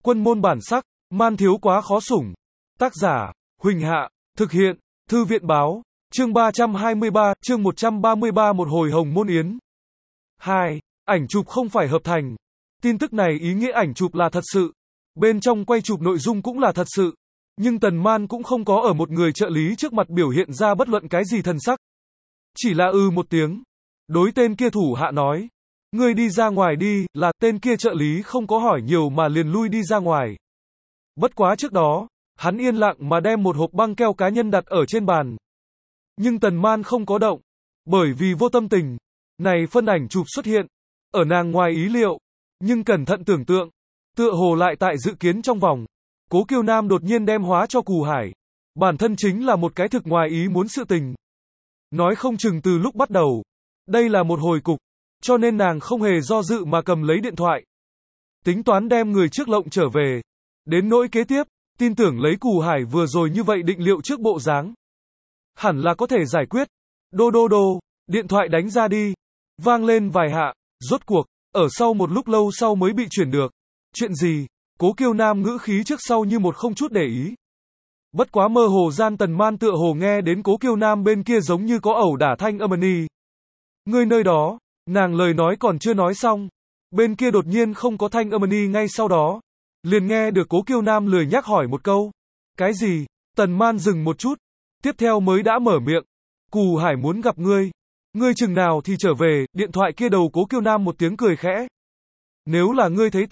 Quân môn bản sắc, man thiếu quá khó sủng. Tác giả, Huỳnh Hạ, thực hiện, Thư viện báo, chương 323, chương 133 một hồi hồng môn yến. 2. Ảnh chụp không phải hợp thành. Tin tức này ý nghĩa ảnh chụp là thật sự. Bên trong quay chụp nội dung cũng là thật sự. Nhưng Tần Man cũng không có ở một người trợ lý trước mặt biểu hiện ra bất luận cái gì thần sắc. Chỉ là một tiếng. Đối tên kia thủ hạ nói. Ngươi đi ra ngoài đi, là tên kia trợ lý không có hỏi nhiều mà liền lui đi ra ngoài. Bất quá trước đó, hắn yên lặng mà đem một hộp băng keo cá nhân đặt ở trên bàn. Nhưng Tần Man không có động. Bởi vì vô tâm tình. Này phân ảnh chụp xuất hiện. Ở nàng ngoài ý liệu. Nhưng cẩn thận tưởng tượng. Tựa hồ lại tại dự kiến trong vòng. Cố Kiêu Nam đột nhiên đem hóa cho Cù Hải. Bản thân chính là một cái thực ngoài ý muốn sự tình. Nói không chừng từ lúc bắt đầu. Đây là một hồi cục. Cho nên nàng không hề do dự mà cầm lấy điện thoại. Tính toán đem người trước lộng trở về. Đến nỗi kế tiếp, tin tưởng lấy Cù Hải vừa rồi như vậy định liệu trước bộ dáng. Hẳn là có thể giải quyết. Đô đô đô, điện thoại đánh ra đi. Vang lên vài hạ, rốt cuộc, ở sau một lúc lâu sau mới bị chuyển được. Chuyện gì? Cố Kiêu Nam ngữ khí trước sau như một không chút để ý. Bất quá mơ hồ gian Tần Man tựa hồ nghe đến Cố Kiêu Nam bên kia giống như có ẩu đả thanh âm ni. Ngươi nơi đó, nàng lời nói còn chưa nói xong. Bên kia đột nhiên không có thanh âm ni ngay sau đó. Liền nghe được Cố Kiêu Nam lười nhắc hỏi một câu. Cái gì? Tần Man dừng một chút. Tiếp theo mới đã mở miệng. Cù Hải muốn gặp ngươi. Ngươi chừng nào thì trở về, điện thoại kia đầu Cố Kiêu Nam một tiếng cười khẽ. Nếu là ngươi thấy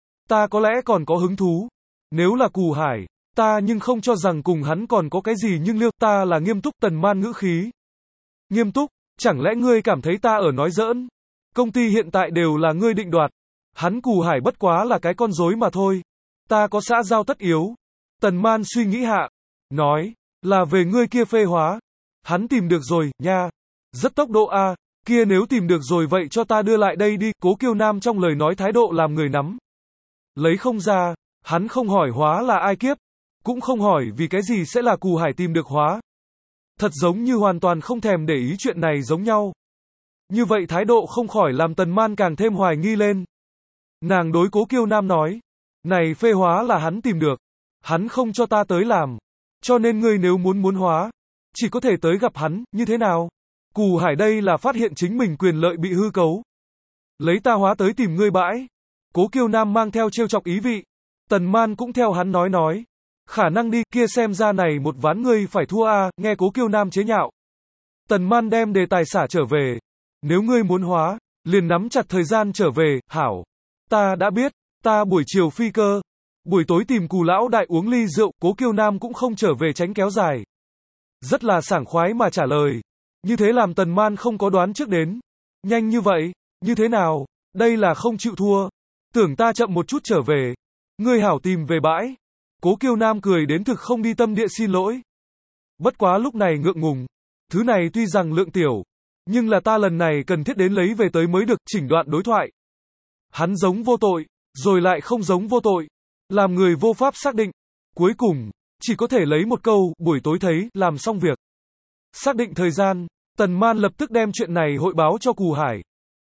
ta có lẽ còn có hứng thú. Nếu là Cù Hải, ta nhưng không cho rằng cùng hắn còn có cái gì nhưng liêu, ta là nghiêm túc. Tần Man ngữ khí. Nghiêm túc, chẳng lẽ ngươi cảm thấy ta ở nói giỡn? Công ty hiện tại đều là ngươi định đoạt. Hắn Cù Hải bất quá là cái con rối mà thôi. Ta có xã giao tất yếu. Tần Man suy nghĩ hạ. Nói, là về ngươi kia phê hóa. Hắn tìm được rồi, nha. Rất tốc độ a. Kia nếu tìm được rồi vậy cho ta đưa lại đây đi. Cố Kiêu Nam trong lời nói thái độ làm người nắm. Lấy không ra, hắn không hỏi hóa là ai kiếp. Cũng không hỏi vì cái gì sẽ là Cù Hải tìm được hóa. Thật giống như hoàn toàn không thèm để ý chuyện này giống nhau. Như vậy thái độ không khỏi làm Tần Man càng thêm hoài nghi lên. Nàng đối Cố Kiêu Nam nói. Này phê hóa là hắn tìm được. Hắn không cho ta tới làm. Cho nên ngươi nếu muốn hóa. Chỉ có thể tới gặp hắn, như thế nào? Cù Hải đây là phát hiện chính mình quyền lợi bị hư cấu. Lấy ta hóa tới tìm ngươi bãi. Cố Kiêu Nam mang theo trêu chọc ý vị. Tần Man cũng theo hắn nói. Khả năng đi, kia xem ra này một ván ngươi phải thua a. Nghe Cố Kiêu Nam chế nhạo. Tần Man đem đề tài xả trở về. Nếu ngươi muốn hóa, liền nắm chặt thời gian trở về, hảo. Ta đã biết, ta buổi chiều phi cơ. Buổi tối tìm Cù lão đại uống ly rượu, Cố Kiêu Nam cũng không trở về tránh kéo dài. Rất là sảng khoái mà trả lời. Như thế làm Tần Man không có đoán trước đến. Nhanh như vậy, như thế nào? Đây là không chịu thua. Tưởng ta chậm một chút trở về. Ngươi hảo tìm về bãi. Cố Kiêu Nam cười đến thực không đi tâm địa xin lỗi. Bất quá lúc này ngượng ngùng. Thứ này tuy rằng lượng tiểu, nhưng là ta lần này cần thiết đến lấy về tới mới được. Chỉnh đoạn đối thoại. Hắn giống vô tội, rồi lại không giống vô tội. Làm người vô pháp xác định. Cuối cùng, chỉ có thể lấy một câu, buổi tối thấy, làm xong việc. Xác định thời gian, Tần Man lập tức đem chuyện này hội báo cho Cù Hải.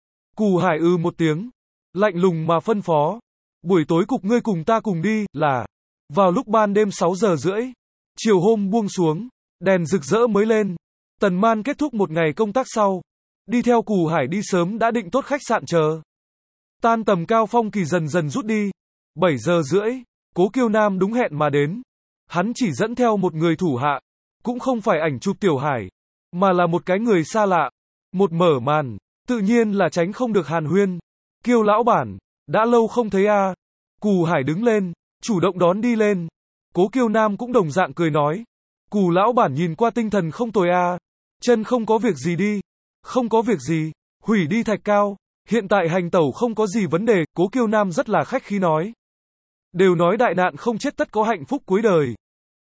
Cù Hải một tiếng, lạnh lùng mà phân phó. Buổi tối cục ngươi cùng ta cùng đi, là vào lúc ban đêm 6 giờ rưỡi. Chiều hôm buông xuống, đèn rực rỡ mới lên. Tần Man kết thúc một ngày công tác sau. Đi theo Cù Hải đi sớm đã định tốt khách sạn chờ. Tan tầm cao phong kỳ dần dần rút đi. 7 giờ rưỡi, Cố Kiêu Nam đúng hẹn mà đến. Hắn chỉ dẫn theo một người thủ hạ. Cũng không phải ảnh chụp Tiểu Hải. Mà là một cái người xa lạ. Một mở màn, tự nhiên là tránh không được hàn huyên. Kiêu lão bản, đã lâu không thấy a. Cù Hải đứng lên, chủ động đón đi lên. Cố Kiêu Nam cũng đồng dạng cười nói. Cù lão bản nhìn qua tinh thần không tồi a. Chân không có việc gì đi. Không có việc gì, hủy đi thạch cao. Hiện tại hành tẩu không có gì vấn đề. Cố Kiêu Nam rất là khách khí nói. Đều nói đại nạn không chết tất có hạnh phúc cuối đời.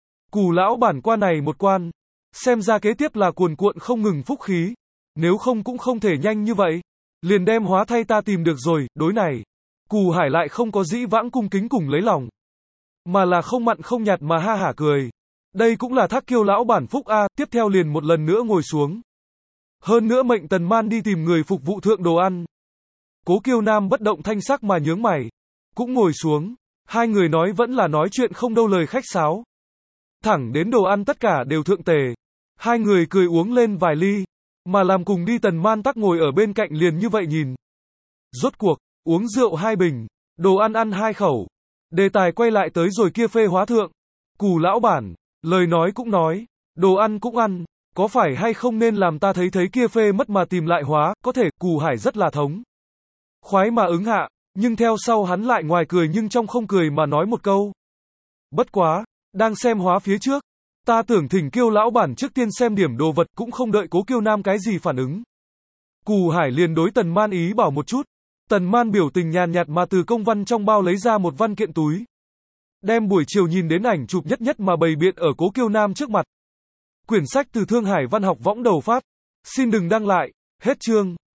Cù lão bản qua này một quan. Xem ra kế tiếp là cuồn cuộn không ngừng phúc khí. Nếu không cũng không thể nhanh như vậy. Liền đem hóa thay ta tìm được rồi. Đối này, Cù Hải lại không có dĩ vãng cung kính cùng lấy lòng. Mà là không mặn không nhạt mà ha hả cười. Đây cũng là thác Kiêu lão bản phúc a. Tiếp theo liền một lần nữa ngồi xuống. Hơn nữa mệnh Tần Man đi tìm người phục vụ thượng đồ ăn. Cố Kiêu Nam bất động thanh sắc mà nhướng mày. Cũng ngồi xuống. Hai người nói vẫn là nói chuyện không đâu lời khách sáo. Thẳng đến đồ ăn tất cả đều thượng tề. Hai người cười uống lên vài ly, mà làm cùng đi Tần Man Tắc ngồi ở bên cạnh liền như vậy nhìn. Rốt cuộc, uống rượu 2 bình, đồ ăn ăn 2 khẩu. Đề tài quay lại tới rồi kia phê hóa thượng. Cù lão bản, lời nói cũng nói, đồ ăn cũng ăn, có phải hay không nên làm ta thấy kia phê mất mà tìm lại hóa, có thể, Cù Hải rất là thống khoái mà ứng hạ, nhưng theo sau hắn lại ngoài cười nhưng trong không cười mà nói một câu. Bất quá, đang xem hóa phía trước, ta tưởng thỉnh Kiêu lão bản trước tiên xem điểm đồ vật cũng không đợi Cố Kiêu Nam cái gì phản ứng. Cù Hải liền đối Tần Man ý bảo một chút. Tần Man biểu tình nhàn nhạt mà từ công văn trong bao lấy ra một văn kiện túi. Đem buổi chiều nhìn đến ảnh chụp nhất mà bày biện ở Cố Kiêu Nam trước mặt. Quyển sách từ Thương Hải Văn học võng đầu phát. Xin đừng đăng lại. Hết chương.